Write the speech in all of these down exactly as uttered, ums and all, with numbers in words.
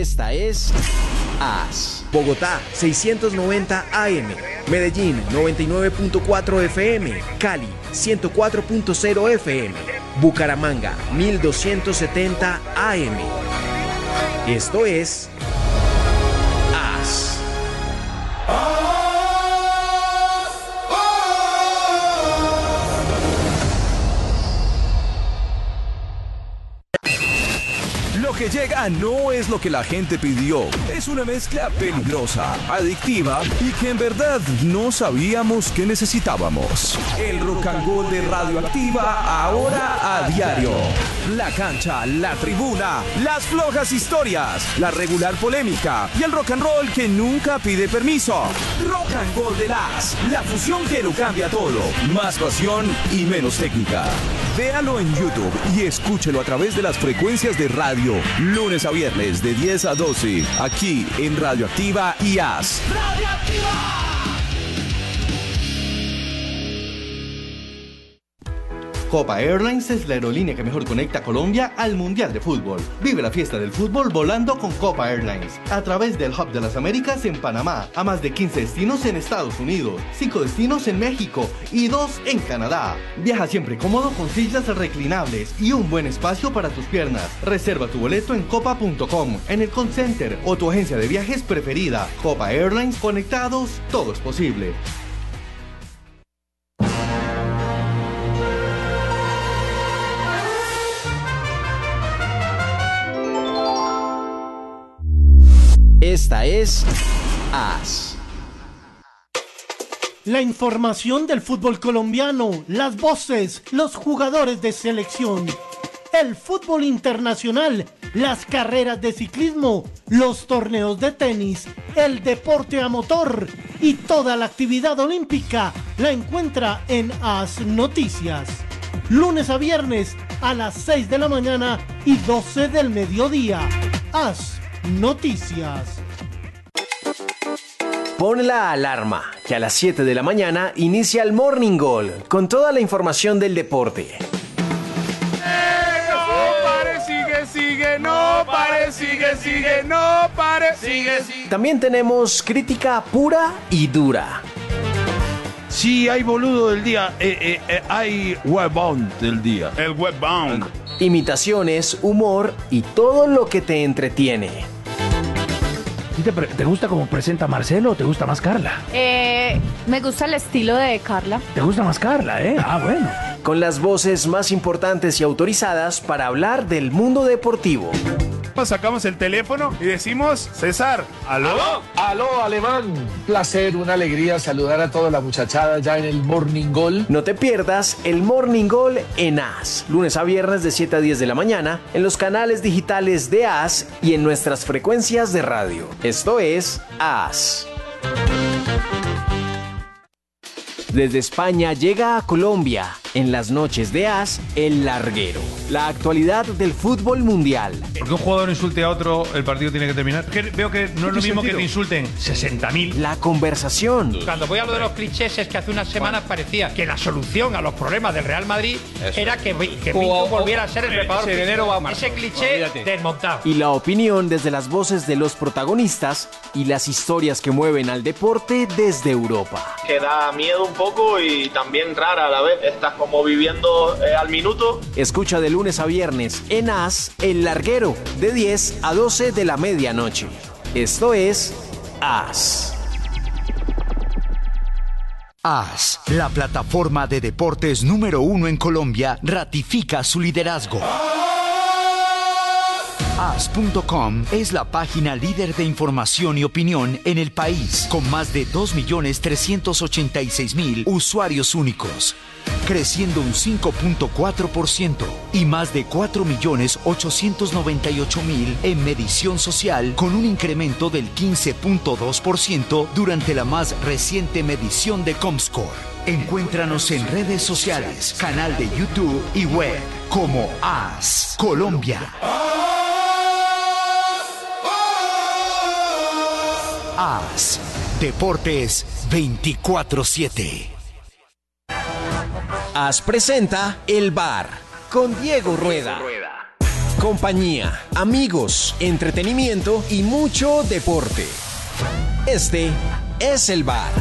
Esta es AS. Bogotá, seiscientos noventa A M. Medellín, noventa y nueve punto cuatro F M. Cali, ciento cuatro punto cero F M. Bucaramanga, mil doscientos setenta A M. Esto es AS. Lo que llega no es lo que la gente pidió. Es una mezcla peligrosa, adictiva y que en verdad no sabíamos que necesitábamos. El Rock and Roll de Radioactiva, ahora a diario. La cancha, la tribuna, las flojas historias, la regular polémica y el rock and roll que nunca pide permiso. Rock and Roll de las, la fusión que lo cambia todo. Más pasión y menos técnica. Véalo en YouTube y escúchelo a través de las frecuencias de radio. Lunes a viernes de diez a doce, aquí en Radioactiva y AS. ¡Radioactiva! Copa Airlines es la aerolínea que mejor conecta a Colombia al Mundial de Fútbol. Vive la fiesta del fútbol volando con Copa Airlines a través del Hub de las Américas en Panamá, a más de quince destinos en Estados Unidos, cinco destinos en México y dos en Canadá. Viaja siempre cómodo con sillas reclinables y un buen espacio para tus piernas. Reserva tu boleto en copa punto com, en el call center o tu agencia de viajes preferida. Copa Airlines, conectados, todo es posible. Esta es AS. La información del fútbol colombiano, las voces, los jugadores de selección, el fútbol internacional, las carreras de ciclismo, los torneos de tenis, el deporte a motor y toda la actividad olímpica la encuentra en AS Noticias. Lunes a viernes a las seis de la mañana y doce del mediodía. AS Noticias. Pon la alarma, que a las siete de la mañana inicia el Morning Goal, con toda la información del deporte. Eh, no pare, sigue, sigue, no pare, sigue, sigue, no pare, sigue, sigue. También tenemos crítica pura y dura. Sí, hay boludo del día, eh, eh, eh, hay webbound del día. El webbound. Imitaciones, humor y todo lo que te entretiene. ¿Te, ¿Te gusta cómo presenta Marcelo o te gusta más Carla? Eh, me gusta el estilo de Carla. ¿Te gusta más Carla, eh? Ah, bueno. Con las voces más importantes y autorizadas para hablar del mundo deportivo. Sacamos el teléfono y decimos, César, ¿aló? ¿Aló? Aló, Alemán. Placer, una alegría saludar a toda la muchachada ya en el Morning Goal. No te pierdas el Morning Goal en AS, lunes a viernes de siete a diez de la mañana, en los canales digitales de AS y en nuestras frecuencias de radio. Esto es AS. Desde España llega a Colombia, en las noches de AS, El Larguero. La actualidad del fútbol mundial. Porque un jugador insulte a otro, el partido tiene que terminar. Que veo que no es lo mismo que te insulten sesenta mil. La conversación. Cuando voy a lo de los clichés es que hace unas semanas parecía que la solución a los problemas del Real Madrid Eso. era que, que Pinto volviera a ser el preparador. Ese, enero va a ese cliché Olvídate. desmontado. Y la opinión desde las voces de los protagonistas y las historias que mueven al deporte desde Europa. Que da miedo un poco y también rara a la vez. Estás como viviendo eh, al minuto. Escucha de lunes a viernes en AS, El Larguero, de diez a doce de la medianoche. Esto es AS. AS, la plataforma de deportes número uno en Colombia, ratifica su liderazgo. AS punto com es la página líder de información y opinión en el país, con más de dos millones trescientos ochenta y seis mil usuarios únicos, creciendo un cinco punto cuatro por ciento y más de cuatro millones ochocientos noventa y ocho mil en medición social, con un incremento del quince punto dos por ciento durante la más reciente medición de Comscore. Encuéntranos en redes sociales, canal de YouTube y web como AS Colombia. AS, Deportes veinticuatro siete. AS presenta El Bar con Diego Rueda. compañía, amigos, entretenimiento y mucho deporte. Este es el bar.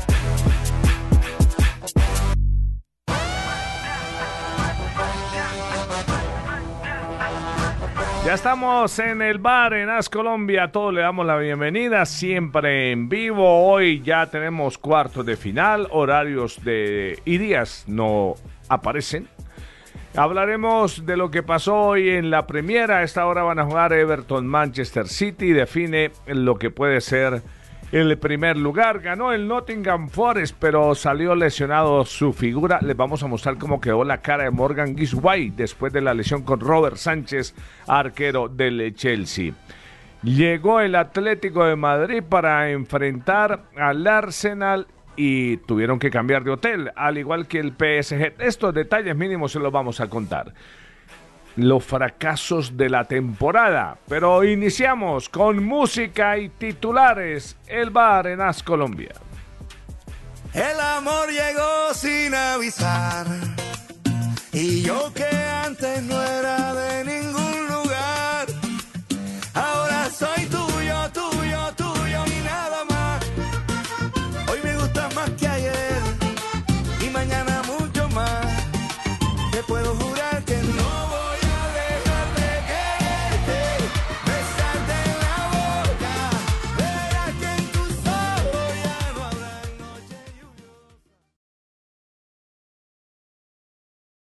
Ya estamos en el bar en As Colombia, a todos le damos la bienvenida, siempre en vivo. Hoy ya tenemos cuartos de final, horarios de y días no aparecen. Hablaremos de lo que pasó hoy en la Premier. A esta hora van a jugar Everton Manchester City, define lo que puede ser el primer lugar. Ganó el Nottingham Forest, pero salió lesionado su figura. Les vamos a mostrar cómo quedó la cara de Morgan Gisway después de la lesión con Robert Sánchez, arquero del Chelsea. Llegó el Atlético de Madrid para enfrentar al Arsenal y tuvieron que cambiar de hotel, al igual que el P S G. Estos detalles mínimos se los vamos a contar. Los fracasos de la temporada. Pero iniciamos con música y titulares. El bar en As Colombia. El amor llegó sin avisar, y yo que antes no era de ni